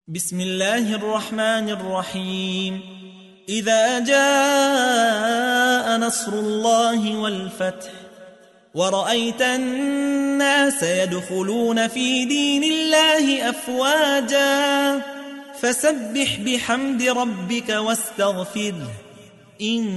بسم الله الرحمن الرحيم. إذا جاء نصر الله والفتح ورأيت الناس يدخلون في دين الله أفواجا فسبح بحمد ربك واستغفره